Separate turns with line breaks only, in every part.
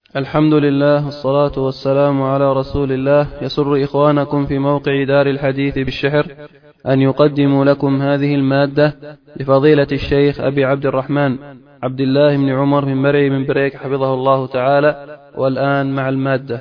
الحمد لله والصلاة والسلام على رسول الله. يسر إخوانكم في موقع دار الحديث بالشحر أن يقدموا لكم هذه المادة لفضيلة الشيخ أبي عبد الرحمن عبد الله بن عمر بن مرعي بن بريك حفظه الله تعالى. والآن مع المادة.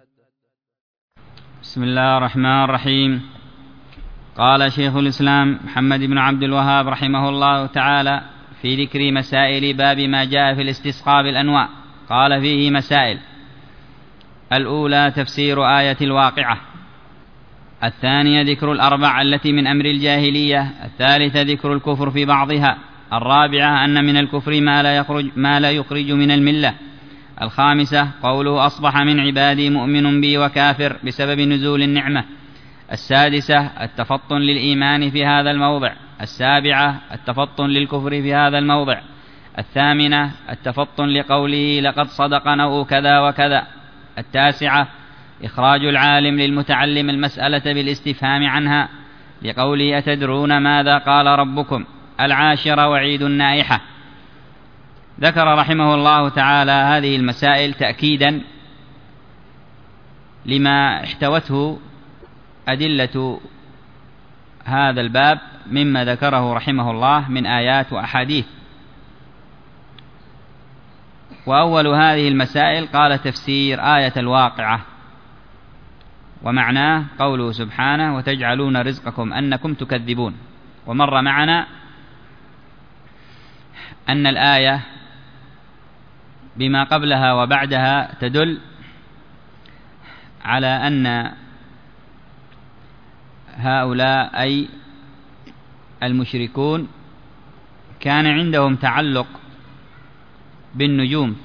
بسم الله الرحمن الرحيم. قال شيخ الإسلام محمد بن عبد الوهاب رحمه الله تعالى في ذكر مسائل باب ما جاء في الاستسقاء بالأنواع، قال فيه مسائل: الأولى تفسير آية الواقعة، الثانية ذكر الأربع التي من أمر الجاهلية، الثالثة ذكر الكفر في بعضها، الرابعة أن من الكفر ما لا يخرج من الملة، الخامسة قوله أصبح من عبادي مؤمن بي وكافر بسبب نزول النعمة، السادسة التفطن للإيمان في هذا الموضع، السابعة التفطن للكفر في هذا الموضع، الثامنة التفطن لقوله لقد صدق نوء كذا وكذا، التاسعة إخراج العالم للمتعلم المسألة بالاستفهام عنها لقوله أتدرون ماذا قال ربكم، العاشرة وعيد النائحة. ذكر رحمه الله تعالى هذه المسائل تأكيدا لما احتوته أدلة هذا الباب مما ذكره رحمه الله من آيات وأحاديث. وأول هذه المسائل قال تفسير آية الواقعة، ومعناه قوله سبحانه وتجعلون رزقكم أنكم تكذبون. ومر معنا أن الآية بما قبلها وبعدها تدل على أن هؤلاء أي المشركون كان عندهم تعلق بالنجوم.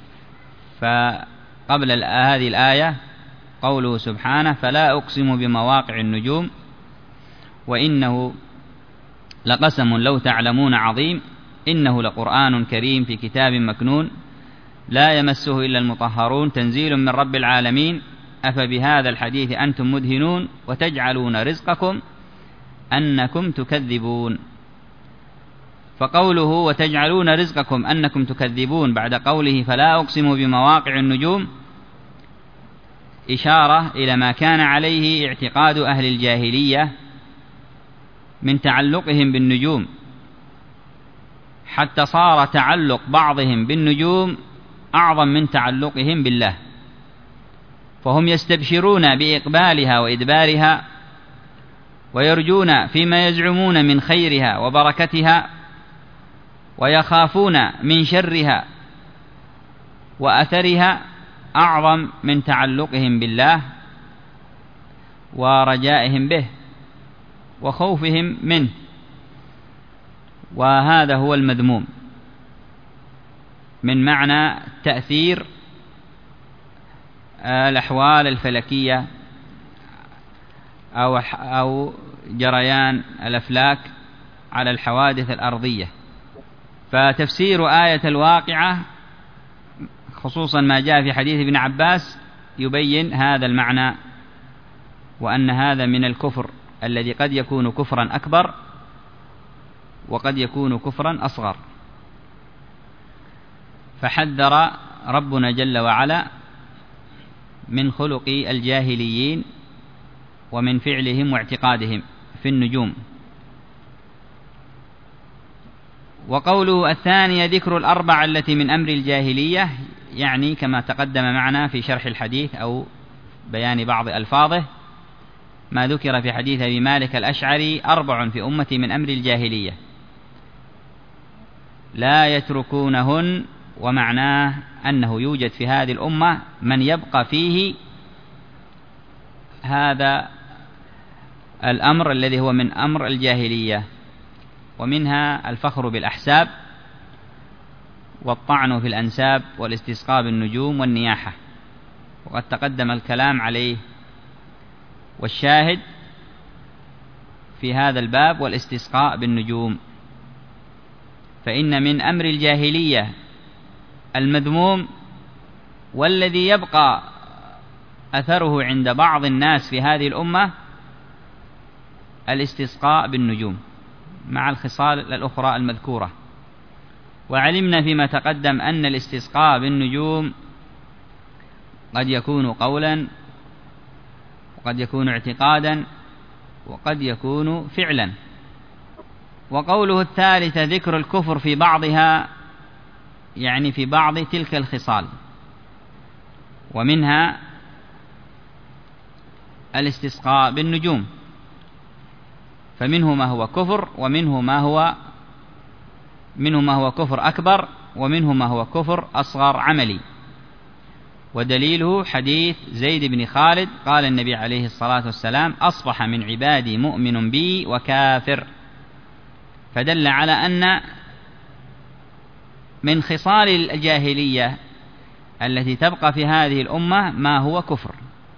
فقبل هذه الآية قوله سبحانه فلا أقسم بمواقع النجوم وإنه لقسم لو تعلمون عظيم إنه لقرآن كريم في كتاب مكنون لا يمسه إلا المطهرون تنزيل من رب العالمين أفبهذا الحديث أنتم مدهنون وتجعلون رزقكم أنكم تكذبون. فقوله وتجعلون رزقكم أنكم تكذبون بعد قوله فلا أقسم بمواقع النجوم إشارة إلى ما كان عليه اعتقاد أهل الجاهلية من تعلقهم بالنجوم، حتى صار تعلق بعضهم بالنجوم أعظم من تعلقهم بالله، فهم يستبشرون بإقبالها وإدبارها ويرجون فيما يزعمون من خيرها وبركتها ويخافون من شرها وأثرها أعظم من تعلقهم بالله ورجائهم به وخوفهم منه. وهذا هو المذموم من معنى تأثير الأحوال الفلكية أو جريان الأفلاك على الحوادث الأرضية. فتفسير آية الواقعة خصوصا ما جاء في حديث ابن عباس يبين هذا المعنى، وأن هذا من الكفر الذي قد يكون كفرا أكبر وقد يكون كفرا أصغر. فحذر ربنا جل وعلا من خلق الجاهليين ومن فعلهم واعتقادهم في النجوم. وقوله الثانية ذكر الأربع التي من أمر الجاهلية، يعني كما تقدم معنا في شرح الحديث أو بيان بعض ألفاظه ما ذكر في حديث أبي مالك الأشعري 4 في أمتي من أمر الجاهلية لا يتركونهن، ومعناه أنه يوجد في هذه الأمة من يبقى فيه هذا الأمر الذي هو من أمر الجاهلية، ومنها الفخر بالأحساب والطعن في الأنساب والاستسقاء بالنجوم والنياحة، وقد تقدم الكلام عليه. والشاهد في هذا الباب والاستسقاء بالنجوم، فإن من أمر الجاهلية المذموم والذي يبقى أثره عند بعض الناس في هذه الأمة الاستسقاء بالنجوم مع الخصال الأخرى المذكورة. وعلمنا فيما تقدم أن الاستسقاء بالنجوم قد يكون قولا، وقد يكون اعتقادا، وقد يكون فعلا. وقوله الثالث ذكر الكفر في بعضها، يعني في بعض تلك الخصال، ومنها الاستسقاء بالنجوم، فمنه ما هو كفر، ومنه ما هو كفر أكبر، ومنه ما هو كفر أصغر عملي. ودليله حديث زيد بن خالد قال النبي عليه الصلاة والسلام: أصبح من عبادي مؤمن بي وكافر. فدل على أن من خصال الجاهلية التي تبقى في هذه الأمة ما هو كفر.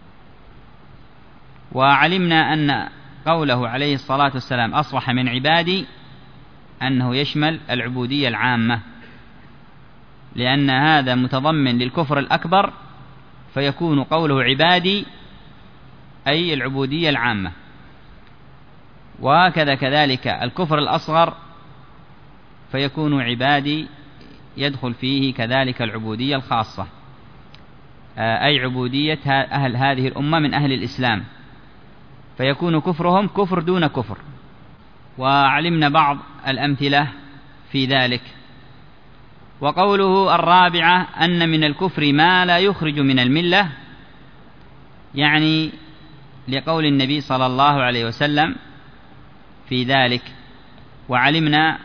وعلمنا أن قوله عليه الصلاة والسلام أصبح من عبادي أنه يشمل العبودية العامة، لأن هذا متضمن للكفر الأكبر، فيكون قوله عبادي أي العبودية العامة. وهكذا كذلك الكفر الأصغر فيكون عبادي يدخل فيه كذلك العبودية الخاصة، أي عبودية أهل هذه الأمة من أهل الإسلام، فيكون كفرهم كفر دون كفر. وعلمنا بعض الأمثلة في ذلك. وقوله الرابعة أن من الكفر ما لا يخرج من الملة، يعني لقول النبي صلى الله عليه وسلم في ذلك. وعلمنا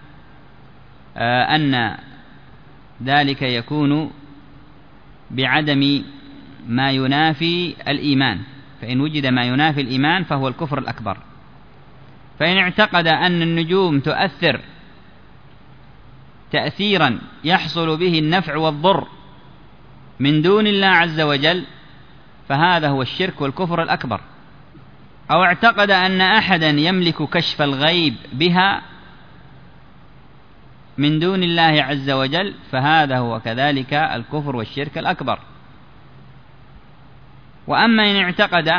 أن ذلك يكون بعدم ما ينافي الإيمان، فإن وجد ما ينافي الإيمان فهو الكفر الأكبر. فإن اعتقد أن النجوم تؤثر تأثيرا يحصل به النفع والضر من دون الله عز وجل، فهذا هو الشرك والكفر الأكبر. أو اعتقد أن أحدا يملك كشف الغيب بها من دون الله عز وجل، فهذا هو كذلك الكفر والشرك الأكبر. وأما إن اعتقد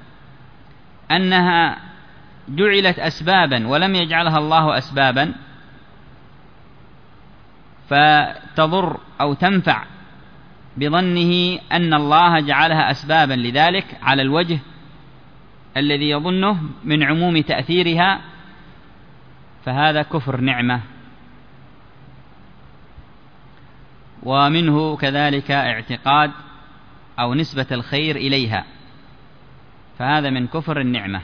أنها جعلت أسبابا ولم يجعلها الله أسبابا فتضر أو تنفع بظنه أن الله جعلها أسبابا لذلك على الوجه الذي يظنه من عموم تأثيرها، فهذا كفر نعمة. ومنه كذلك اعتقاد أو نسبة الخير إليها، فهذا من كفر النعمة.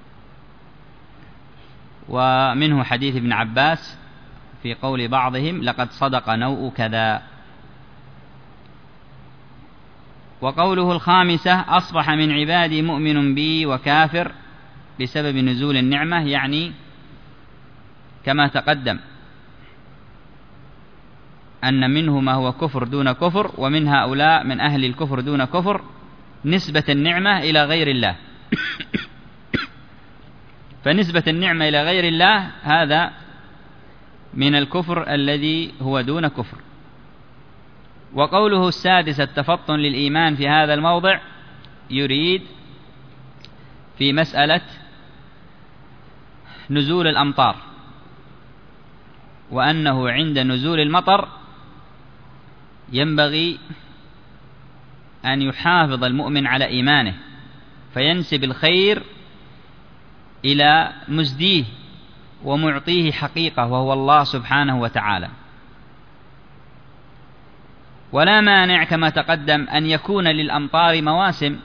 ومنه حديث ابن عباس في قول بعضهم: لقد صدق نوء كذا. وقوله الخامسة أصبح من عبادي مؤمن بي وكافر بسبب نزول النعمة، يعني كما تقدم أن منه ما هو كفر دون كفر، ومن هؤلاء من أهل الكفر دون كفر نسبة النعمة إلى غير الله. فنسبة النعمة إلى غير الله هذا من الكفر الذي هو دون كفر. وقوله السادس التفطن للإيمان في هذا الموضع يريد في مسألة نزول الأمطار، وأنه عند نزول المطر ينبغي أن يحافظ المؤمن على إيمانه، فينسب الخير إلى مزديه ومعطيه حقيقة وهو الله سبحانه وتعالى. ولا مانع كما تقدم أن يكون للأمطار مواسم،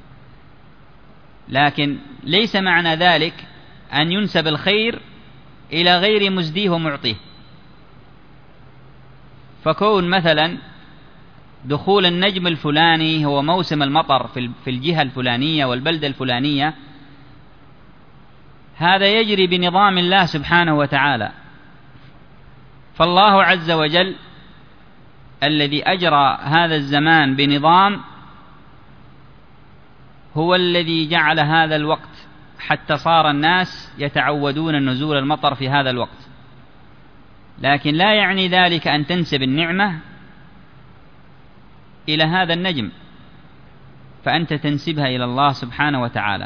لكن ليس معنى ذلك أن ينسب الخير إلى غير مزديه ومعطيه. فكون مثلا دخول النجم الفلاني هو موسم المطر في الجهة الفلانية والبلدة الفلانية، هذا يجري بنظام الله سبحانه وتعالى. فالله عز وجل الذي أجرى هذا الزمان بنظام هو الذي جعل هذا الوقت حتى صار الناس يتعودون نزول المطر في هذا الوقت. لكن لا يعني ذلك أن تنسب النعمة إلى هذا النجم، فأنت تنسبها إلى الله سبحانه وتعالى.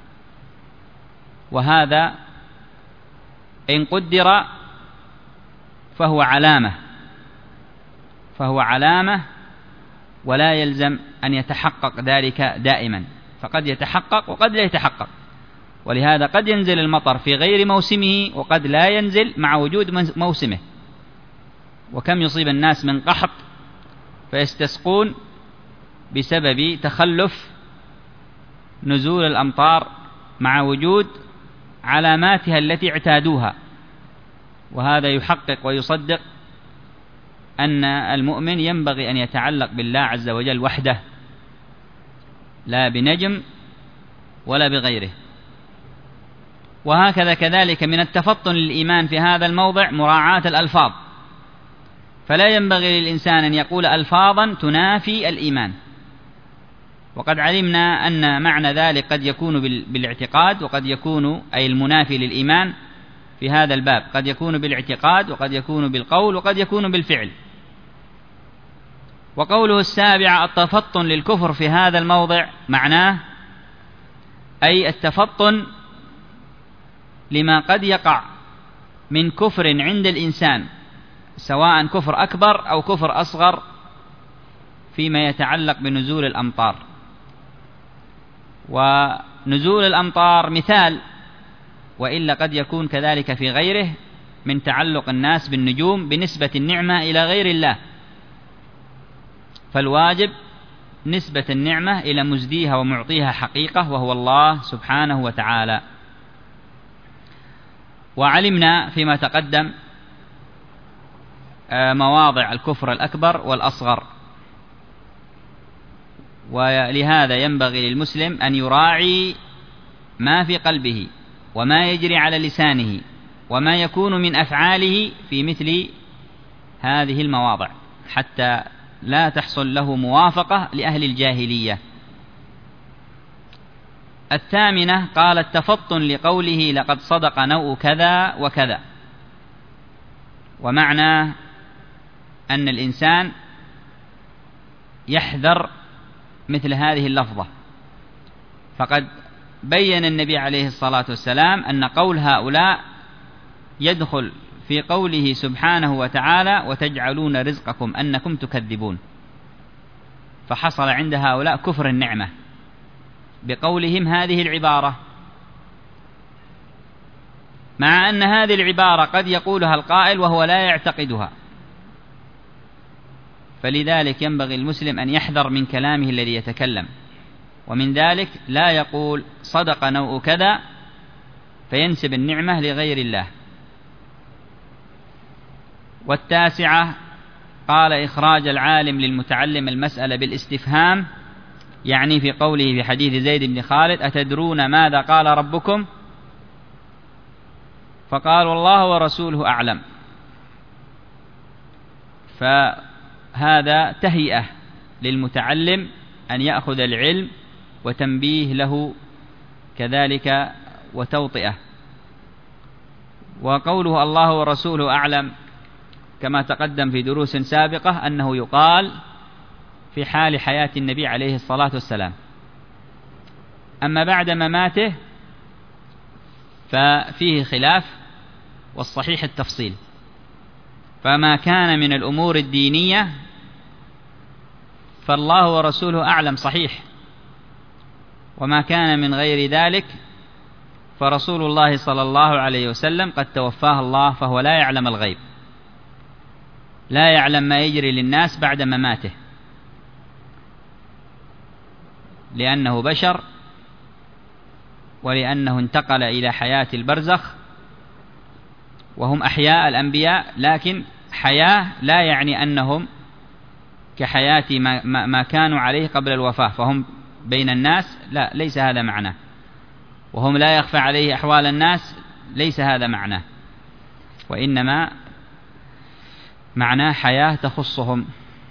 وهذا إن قدر فهو علامة ولا يلزم أن يتحقق ذلك دائما، فقد يتحقق وقد لا يتحقق. ولهذا قد ينزل المطر في غير موسمه وقد لا ينزل مع وجود موسمه. وكم يصيب الناس من قحط فيستسقون بسبب تخلف نزول الأمطار مع وجود علاماتها التي اعتادوها. وهذا يحقق ويصدق أن المؤمن ينبغي أن يتعلق بالله عز وجل وحده، لا بنجم ولا بغيره. وهكذا كذلك من التفطن للإيمان في هذا الموضع مراعاة الألفاظ، فلا ينبغي للإنسان أن يقول ألفاظا تنافي الإيمان. وقد علمنا أن معنى ذلك قد يكون بالاعتقاد وقد يكون أي المنافي للإيمان في هذا الباب، قد يكون بالاعتقاد وقد يكون بالقول وقد يكون بالفعل. وقوله السابع التفطن للكفر في هذا الموضع معناه أي التفطن لما قد يقع من كفر عند الإنسان، سواء كفر أكبر أو كفر أصغر، فيما يتعلق بنزول الأمطار. ونزول الأمطار مثال، وإلا قد يكون كذلك في غيره من تعلق الناس بالنجوم بنسبة النعمة إلى غير الله، فالواجب نسبة النعمة إلى مزديها ومعطيها حقيقة وهو الله سبحانه وتعالى. وعلمنا فيما تقدم مواضع الكفر الأكبر والأصغر، ولهذا ينبغي للمسلم أن يراعي ما في قلبه وما يجري على لسانه وما يكون من أفعاله في مثل هذه المواضع، حتى لا تحصل له موافقة لأهل الجاهلية. الثامنة قال التفطن لقوله لقد صدق نوء كذا وكذا، ومعنى أن الإنسان يحذر مثل هذه اللفظة. فقد بين النبي عليه الصلاة والسلام أن قول هؤلاء يدخل في قوله سبحانه وتعالى وتجعلون رزقكم أنكم تكذبون، فحصل عند هؤلاء كفر النعمة بقولهم هذه العبارة، مع أن هذه العبارة قد يقولها القائل وهو لا يعتقدها. فلذلك ينبغي المسلم أن يحذر من كلامه الذي يتكلم، ومن ذلك لا يقول صدق نوء كذا فينسب النعمة لغير الله. والتاسعة قال إخراج العالم للمتعلم المسألة بالاستفهام، يعني في قوله في حديث زيد بن خالد أتدرون ماذا قال ربكم؟ فقالوا الله ورسوله أعلم. فهذا تهيئة للمتعلم أن يأخذ العلم وتنبيه له كذلك وتوطئة. وقوله الله ورسوله أعلم كما تقدم في دروس سابقة أنه يقال في حال حياة النبي عليه الصلاة والسلام. أما بعد مماته ففيه خلاف، والصحيح التفصيل. فما كان من الأمور الدينية فالله ورسوله أعلم صحيح، وما كان من غير ذلك فرسول الله صلى الله عليه وسلم قد توفاه الله، فهو لا يعلم الغيب، لا يعلم ما يجري للناس بعد مماته، لأنه بشر ولأنه انتقل إلى حياة البرزخ، وهم أحياء الأنبياء، لكن حياة لا يعني أنهم كحياة ما كانوا عليه قبل الوفاة، فهم بين الناس، لا، ليس هذا معناه. وهم لا يخفى عليه أحوال الناس، ليس هذا معناه، وإنما معناه حياة تخصهم.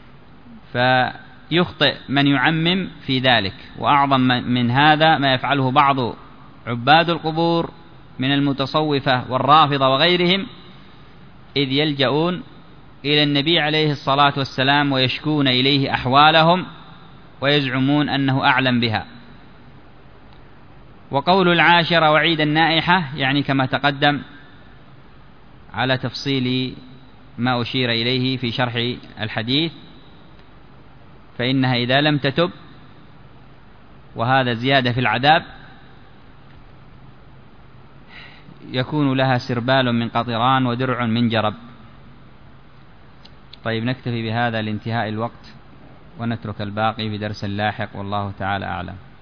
فيخطئ من يعمم في ذلك. وأعظم من هذا ما يفعله بعض عباد القبور من المتصوفة والرافضة وغيرهم، إذ يلجؤون إلى النبي عليه الصلاة والسلام ويشكون إليه أحوالهم ويزعمون أنه أعلم بها. وقول العاشرة وعيد النائحة يعني كما تقدم على تفصيل ما أشير إليه في شرح الحديث. فإنها إذا لم تتب، وهذا زيادة في العذاب، يكون لها سربال من قطران ودرع من جرب. طيب، نكتفي بهذا لانتهاء الوقت، ونترك الباقي في درس لاحق، والله تعالى أعلم.